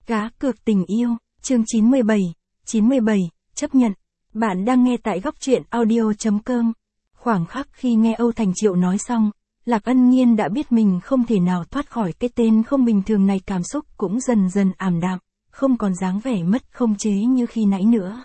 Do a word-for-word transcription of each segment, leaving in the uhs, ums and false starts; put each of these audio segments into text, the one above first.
Cá cược tình yêu, chương chín mươi bảy, chín mươi bảy, chấp nhận. Bạn đang nghe tại góc truyện audio chấm com. Khoảng khắc khi nghe Âu Thành Triệu nói xong, Lạc Ân Nhiên đã biết mình không thể nào thoát khỏi cái tên không bình thường này, cảm xúc cũng dần dần ảm đạm, không còn dáng vẻ mất không chế như khi nãy nữa.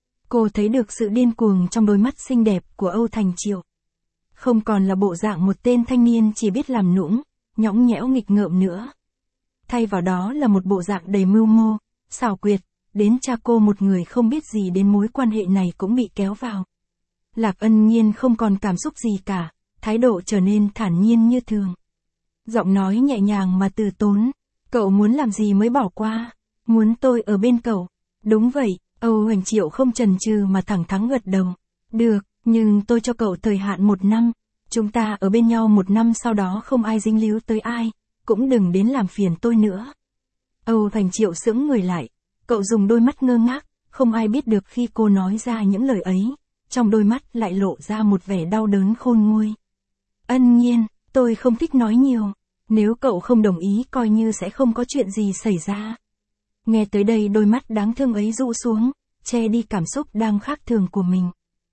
Cô thấy được sự điên cuồng trong đôi mắt xinh đẹp của Âu Thành Triệu. Không còn là bộ dạng một tên thanh niên chỉ biết làm nũng, nhõng nhẽo nghịch ngợm nữa. Thay vào đó là một bộ dạng đầy mưu mô, xảo quyệt, đến cha cô một người không biết gì đến mối quan hệ này cũng bị kéo vào. Lạc Ân Nhiên không còn cảm xúc gì cả, thái độ trở nên thản nhiên như thường. Giọng nói nhẹ nhàng mà từ tốn, cậu muốn làm gì mới bỏ qua, muốn tôi ở bên cậu. Đúng vậy, Âu Thành Triệu không chần chừ mà thẳng thắn gật đầu. Được, nhưng tôi cho cậu thời hạn một năm, chúng ta ở bên nhau một năm, sau đó không ai dính líu tới ai, cũng đừng đến làm phiền tôi nữa. Âu Thành Triệu sững người lại, cậu dùng đôi mắt ngơ ngác, không ai biết được khi cô nói ra những lời ấy, trong đôi mắt lại lộ ra một vẻ đau đớn khôn nguôi. Ân Nhiên, tôi không thích nói nhiều, nếu cậu không đồng ý coi như sẽ không có chuyện gì xảy ra. Nghe tới đây đôi mắt đáng thương ấy rũ xuống, che đi cảm xúc đang khác thường của mình.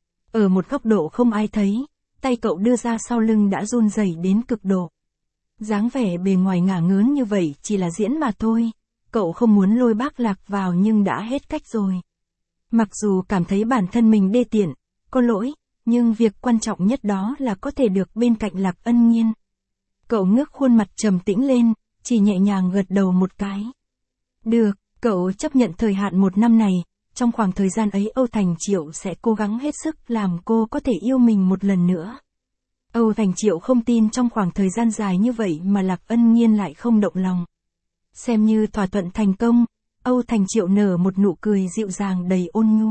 Ở một góc độ không ai thấy, tay cậu đưa ra sau lưng đã run rẩy đến cực độ. Dáng vẻ bề ngoài ngả ngớn như vậy chỉ là diễn mà thôi, cậu không muốn lôi bác Lạc vào nhưng đã hết cách rồi. Mặc dù cảm thấy bản thân mình đê tiện, có lỗi, nhưng việc quan trọng nhất đó là có thể được bên cạnh Lạc Ân Nhiên. Cậu ngước khuôn mặt trầm tĩnh lên, chỉ nhẹ nhàng gật đầu một cái. Được, cậu chấp nhận thời hạn một năm này, trong khoảng thời gian ấy Âu Thành Triệu sẽ cố gắng hết sức làm cô có thể yêu mình một lần nữa. Âu Thành Triệu không tin trong khoảng thời gian dài như vậy mà Lạc Ân Nhiên lại không động lòng. Xem như thỏa thuận thành công, Âu Thành Triệu nở một nụ cười dịu dàng đầy ôn nhu.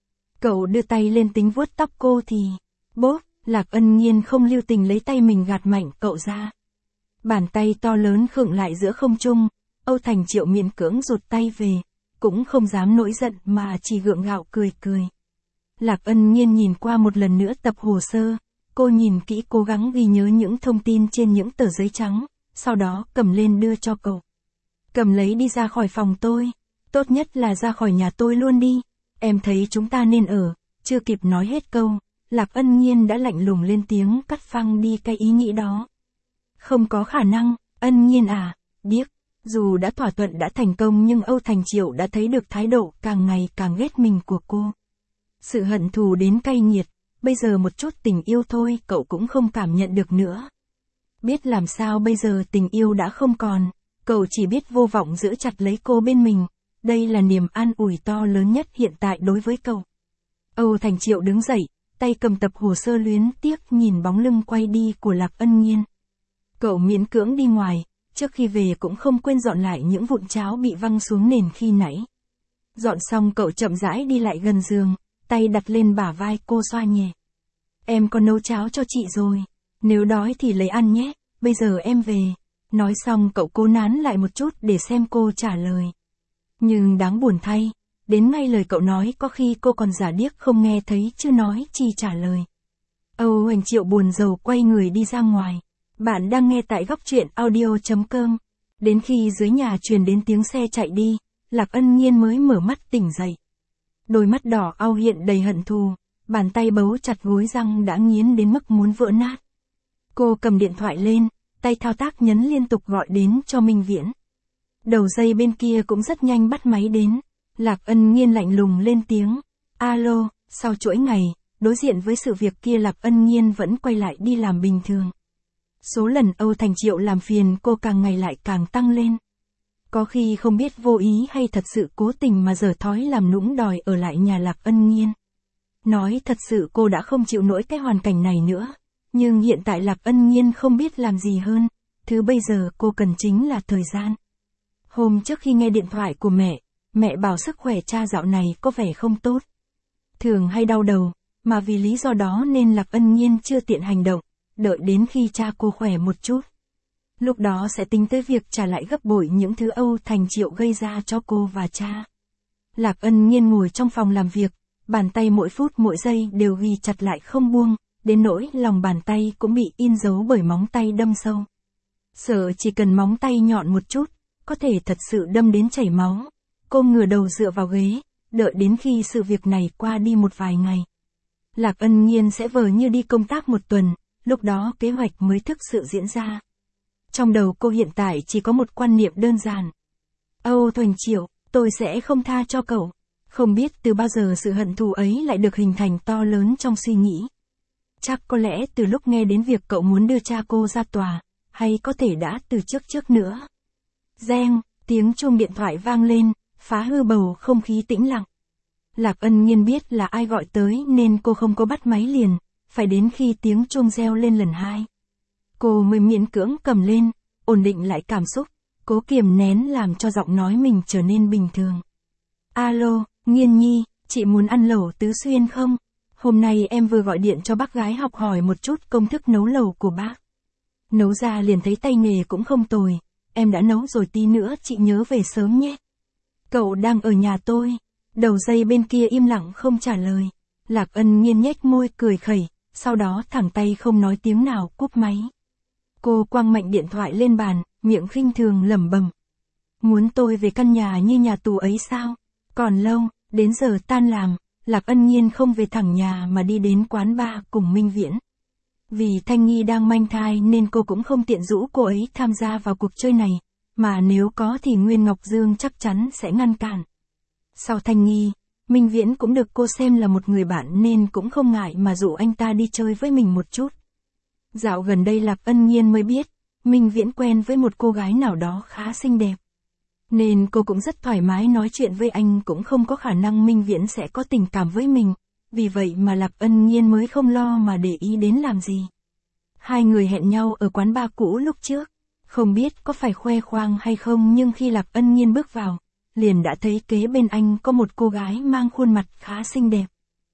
Cậu đưa tay lên tính vuốt tóc cô thì, bốp, Lạc Ân Nhiên không lưu tình lấy tay mình gạt mạnh cậu ra. Bàn tay to lớn khựng lại giữa không trung, Âu Thành Triệu miễn cưỡng rụt tay về, cũng không dám nổi giận mà chỉ gượng gạo cười cười. Lạc Ân Nhiên nhìn qua một lần nữa tập hồ sơ, cô nhìn kỹ cố gắng ghi nhớ những thông tin trên những tờ giấy trắng, sau đó cầm lên đưa cho cậu. Cầm lấy đi ra khỏi phòng tôi, tốt nhất là ra khỏi nhà tôi luôn đi, em thấy chúng ta nên ở. Chưa kịp nói hết câu, Lạc Ân Nhiên đã lạnh lùng lên tiếng cắt phăng đi cái ý nghĩ đó. Không có khả năng, Ân Nhiên à, điếc. Dù đã thỏa thuận đã thành công nhưng Âu Thành Triệu đã thấy được thái độ càng ngày càng ghét mình của cô. Sự hận thù đến cay nghiệt, bây giờ một chút tình yêu thôi cậu cũng không cảm nhận được nữa. Biết làm sao bây giờ tình yêu đã không còn, cậu chỉ biết vô vọng giữ chặt lấy cô bên mình, đây là niềm an ủi to lớn nhất hiện tại đối với cậu. Âu Thành Triệu đứng dậy, tay cầm tập hồ sơ luyến tiếc nhìn bóng lưng quay đi của Lạc Ân Nhiên. Cậu miễn cưỡng đi ngoài. Trước khi về cũng không quên dọn lại những vụn cháo bị văng xuống nền khi nãy. Dọn xong cậu chậm rãi đi lại gần giường, tay đặt lên bả vai cô xoa nhẹ. Em có nấu cháo cho chị rồi, nếu đói thì lấy ăn nhé, bây giờ em về. Nói xong cậu cố nán lại một chút để xem cô trả lời. Nhưng đáng buồn thay, đến ngay lời cậu nói có khi cô còn giả điếc không nghe thấy chứ nói chi trả lời. Âu Thành Triệu buồn rầu quay người đi ra ngoài. Bạn đang nghe tại góc truyện audio chấm com. Đến khi dưới nhà truyền đến tiếng xe chạy đi, Lạc Ân Nhiên mới mở mắt tỉnh dậy. Đôi mắt đỏ au hiện đầy hận thù, bàn tay bấu chặt gối răng đã nghiến đến mức muốn vỡ nát. Cô cầm điện thoại lên, tay thao tác nhấn liên tục gọi đến cho Minh Viễn. Đầu dây bên kia cũng rất nhanh bắt máy đến. Lạc Ân Nhiên lạnh lùng lên tiếng. Alo, sau chuỗi ngày, đối diện với sự việc kia Lạc Ân Nhiên vẫn quay lại đi làm bình thường. Số lần Âu Thành Triệu làm phiền cô càng ngày lại càng tăng lên. Có khi không biết vô ý hay thật sự cố tình mà giở thói làm nũng đòi ở lại nhà Lạc Ân Nhiên. Nói thật sự cô đã không chịu nổi cái hoàn cảnh này nữa. Nhưng hiện tại Lạc Ân Nhiên không biết làm gì hơn. Thứ bây giờ cô cần chính là thời gian. Hôm trước khi nghe điện thoại của mẹ, mẹ bảo sức khỏe cha dạo này có vẻ không tốt. Thường hay đau đầu, mà vì lý do đó nên Lạc Ân Nhiên chưa tiện hành động. Đợi đến khi cha cô khỏe một chút. Lúc đó sẽ tính tới việc trả lại gấp bội những thứ Âu Thành Triệu gây ra cho cô và cha. Lạc Ân Nhiên ngồi trong phòng làm việc, bàn tay mỗi phút mỗi giây đều ghi chặt lại không buông, đến nỗi lòng bàn tay cũng bị in dấu bởi móng tay đâm sâu. Sợ chỉ cần móng tay nhọn một chút, có thể thật sự đâm đến chảy máu. Cô ngửa đầu dựa vào ghế, đợi đến khi sự việc này qua đi một vài ngày. Lạc Ân Nhiên sẽ vờ như đi công tác một tuần, lúc đó kế hoạch mới thực sự diễn ra. Trong đầu cô hiện tại chỉ có một quan niệm đơn giản. Âu Thành Triệu, tôi sẽ không tha cho cậu. Không biết từ bao giờ sự hận thù ấy lại được hình thành to lớn trong suy nghĩ. Chắc có lẽ từ lúc nghe đến việc cậu muốn đưa cha cô ra tòa, hay có thể đã từ trước trước nữa. Reng, tiếng chuông điện thoại vang lên, phá hư bầu không khí tĩnh lặng. Lạc Ân Nhiên biết là ai gọi tới nên cô không có bắt máy liền, phải đến khi tiếng chuông reo lên lần hai. Cô mới miễn cưỡng cầm lên, ổn định lại cảm xúc, cố kiềm nén làm cho giọng nói mình trở nên bình thường. Alo, Nhiên Nhi, chị muốn ăn lẩu Tứ Xuyên không? Hôm nay em vừa gọi điện cho bác gái học hỏi một chút công thức nấu lẩu của bác. Nấu ra liền thấy tay nghề cũng không tồi, em đã nấu rồi, tí nữa chị nhớ về sớm nhé. Cậu đang ở nhà tôi. Đầu dây bên kia im lặng không trả lời. Lạc Ân Nhiên nhếch môi cười khẩy, sau đó thẳng tay không nói tiếng nào cúp máy. Cô quăng mạnh điện thoại lên bàn, miệng khinh thường lẩm bẩm. Muốn tôi về căn nhà như nhà tù ấy sao? Còn lâu, đến giờ tan làm, Lạc Ân Nhiên không về thẳng nhà mà đi đến quán bar cùng Minh Viễn. Vì Thanh Nghi đang mang thai nên cô cũng không tiện rũ cô ấy tham gia vào cuộc chơi này, mà nếu có thì Nguyên Ngọc Dương chắc chắn sẽ ngăn cản. Sau Thanh Nghi, Minh Viễn cũng được cô xem là một người bạn nên cũng không ngại mà rủ anh ta đi chơi với mình một chút. Dạo gần đây Lạc Ân Nhiên mới biết, Minh Viễn quen với một cô gái nào đó khá xinh đẹp. Nên cô cũng rất thoải mái nói chuyện với anh, cũng không có khả năng Minh Viễn sẽ có tình cảm với mình, vì vậy mà Lạc Ân Nhiên mới không lo mà để ý đến làm gì. Hai người hẹn nhau ở quán bar cũ lúc trước, không biết có phải khoe khoang hay không nhưng khi Lạc Ân Nhiên bước vào, liền đã thấy kế bên anh có một cô gái mang khuôn mặt khá xinh đẹp.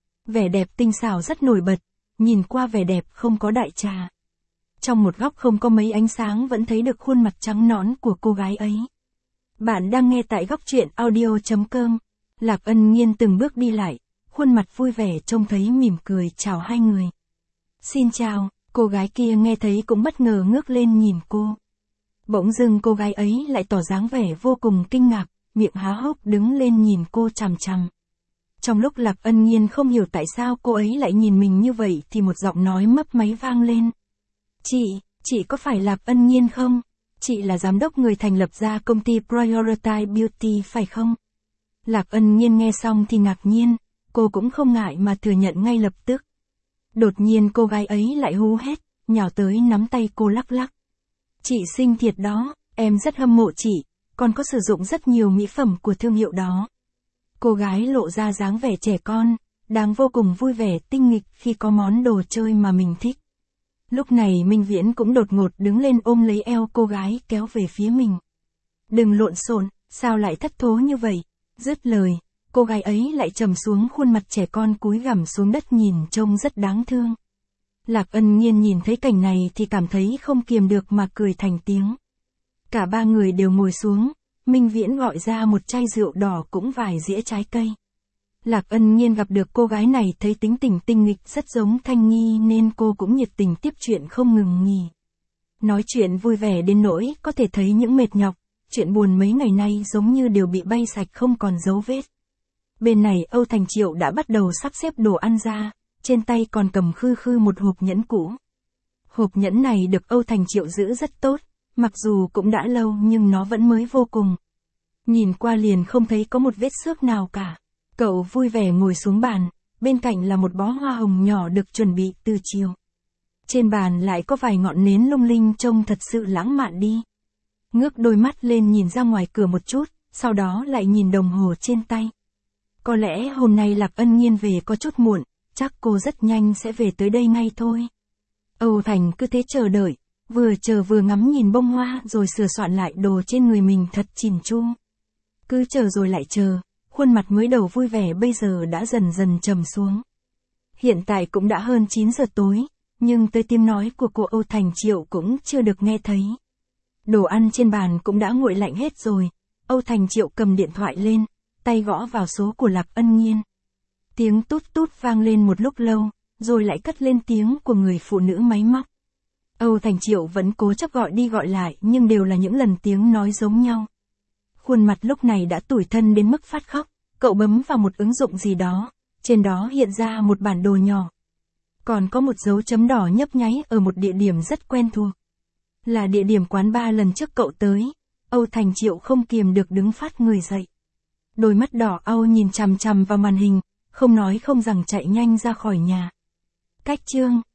Vẻ đẹp tinh xảo rất nổi bật, nhìn qua vẻ đẹp không có đại trà. Trong một góc không có mấy ánh sáng vẫn thấy được khuôn mặt trắng nõn của cô gái ấy. Bạn đang nghe tại góc truyện audio chấm com. Lạc Ân Nhiên từng bước đi lại, khuôn mặt vui vẻ trông thấy mỉm cười chào hai người. Xin chào, cô gái kia nghe thấy cũng bất ngờ ngước lên nhìn cô. Bỗng dưng cô gái ấy lại tỏ dáng vẻ vô cùng kinh ngạc, miệng há hốc đứng lên nhìn cô chằm chằm. Trong lúc Lạc Ân Nhiên không hiểu tại sao cô ấy lại nhìn mình như vậy thì một giọng nói mấp máy vang lên. Chị, chị có phải Lạc Ân Nhiên không? Chị là giám đốc người thành lập ra công ty Priority Beauty phải không? Lạc Ân Nhiên nghe xong thì ngạc nhiên, cô cũng không ngại mà thừa nhận ngay lập tức. Đột nhiên cô gái ấy lại hú hét, nhào tới nắm tay cô lắc lắc. Chị xinh thiệt đó, em rất hâm mộ chị, còn có sử dụng rất nhiều mỹ phẩm của thương hiệu đó. Cô gái lộ ra dáng vẻ trẻ con, đang vô cùng vui vẻ tinh nghịch khi có món đồ chơi mà mình thích. Lúc này Minh Viễn cũng đột ngột đứng lên ôm lấy eo cô gái kéo về phía mình. Đừng lộn xộn, sao lại thất thố như vậy? Dứt lời, cô gái ấy lại trầm xuống khuôn mặt trẻ con cúi gằm xuống đất nhìn trông rất đáng thương. Lạc Ân Nhiên nhìn thấy cảnh này thì cảm thấy không kiềm được mà cười thành tiếng. Cả ba người đều ngồi xuống, Minh Viễn gọi ra một chai rượu đỏ cũng vài dĩa trái cây. Lạc Ân Nhiên gặp được cô gái này thấy tính tình tinh nghịch rất giống Thanh Nghi nên cô cũng nhiệt tình tiếp chuyện không ngừng nghỉ. Nói chuyện vui vẻ đến nỗi có thể thấy những mệt nhọc, chuyện buồn mấy ngày nay giống như đều bị bay sạch không còn dấu vết. Bên này Âu Thành Triệu đã bắt đầu sắp xếp đồ ăn ra, trên tay còn cầm khư khư một hộp nhẫn cũ. Hộp nhẫn này được Âu Thành Triệu giữ rất tốt, mặc dù cũng đã lâu nhưng nó vẫn mới vô cùng. Nhìn qua liền không thấy có một vết xước nào cả. Cậu vui vẻ ngồi xuống bàn, bên cạnh là một bó hoa hồng nhỏ được chuẩn bị từ chiều. Trên bàn lại có vài ngọn nến lung linh trông thật sự lãng mạn đi. Ngước đôi mắt lên nhìn ra ngoài cửa một chút, sau đó lại nhìn đồng hồ trên tay. Có lẽ hôm nay Lạc Ân Nhiên về có chút muộn, chắc cô rất nhanh sẽ về tới đây ngay thôi. Âu Thành cứ thế chờ đợi, vừa chờ vừa ngắm nhìn bông hoa rồi sửa soạn lại đồ trên người mình thật chỉn chu. Cứ chờ rồi lại chờ, khuôn mặt mới đầu vui vẻ bây giờ đã dần dần trầm xuống. Hiện tại cũng đã hơn chín giờ tối, nhưng tới tiếng nói của cô Âu Thành Triệu cũng chưa được nghe thấy. Đồ ăn trên bàn cũng đã nguội lạnh hết rồi, Âu Thành Triệu cầm điện thoại lên, tay gõ vào số của Lạc Ân Nhiên. Tiếng tút tút vang lên một lúc lâu, rồi lại cất lên tiếng của người phụ nữ máy móc. Âu Thành Triệu vẫn cố chấp gọi đi gọi lại nhưng đều là những lần tiếng nói giống nhau, khuôn mặt lúc này đã tủi thân đến mức phát khóc, cậu bấm vào một ứng dụng gì đó, trên đó hiện ra một bản đồ nhỏ. Còn có một dấu chấm đỏ nhấp nháy ở một địa điểm rất quen thuộc. Là địa điểm quán bar lần trước cậu tới. Âu Thành Triệu không kiềm được đứng phát người dậy. Đôi mắt đỏ au nhìn chằm chằm vào màn hình, không nói không rằng chạy nhanh ra khỏi nhà. Cách chương